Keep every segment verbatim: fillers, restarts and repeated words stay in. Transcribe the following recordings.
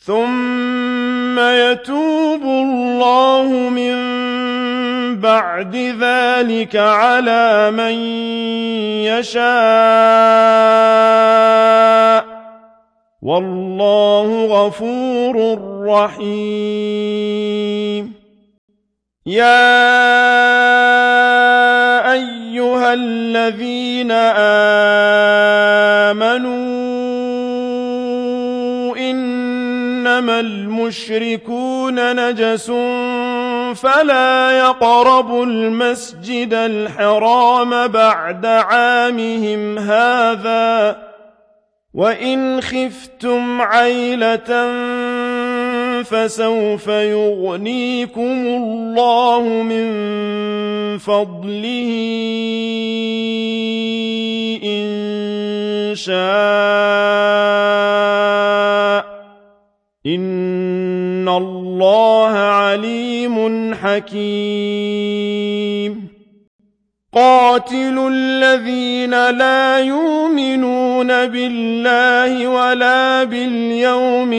ثم يتوب الله من بعد ذلك على من يشاء والله غفور رحيم. يا أيها الذين آمنوا إنما المشركون نجس فلا يقربوا المسجد الحرام بعد عامهم هذا وإن خفتم عيلة فسوف يغنيكم الله من فضله إن شاء إن الله عليم حكيم. قاتلوا الذين لا يؤمنون بالله ولا باليوم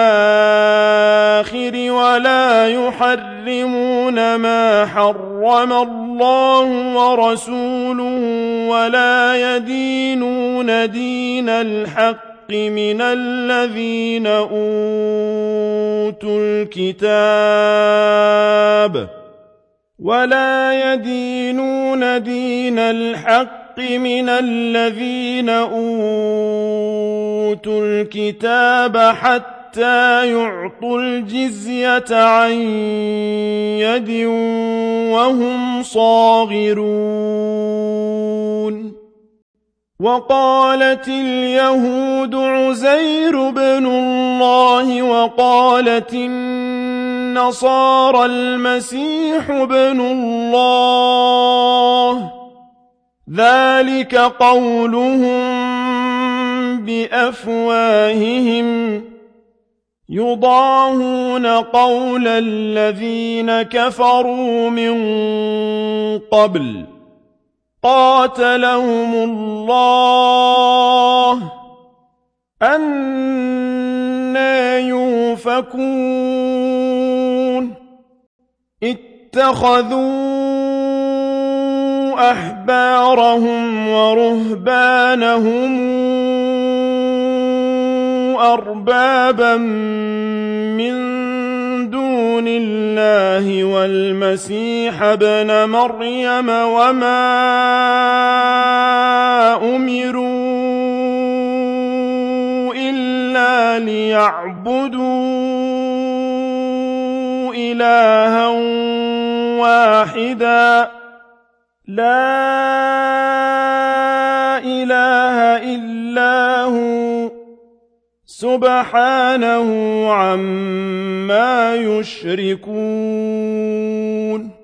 الآخر ولا يحرمون ما حرم الله ورسوله ولا يدينون دين الحق من الذين أوتوا الكتاب ولا يدينون دين الحق من الذين أوتوا الكتاب حتى يعطوا الجزية عن يد وهم صاغرون. وقالت اليهود عزير بن الله وقالت النصارى المسيح بن الله ذلك قولهم بأفواههم يضاهون قول الذين كفروا من قبل قاتلهم الله أنى يؤفكون. اتخذوا أحبارهم ورهبانهم أربابا من دون الله والمسيح ابن مريم وما أمروا إلا ليعبدوا إلها واحدا لا إله إلا هو سبحانه عما يشركون.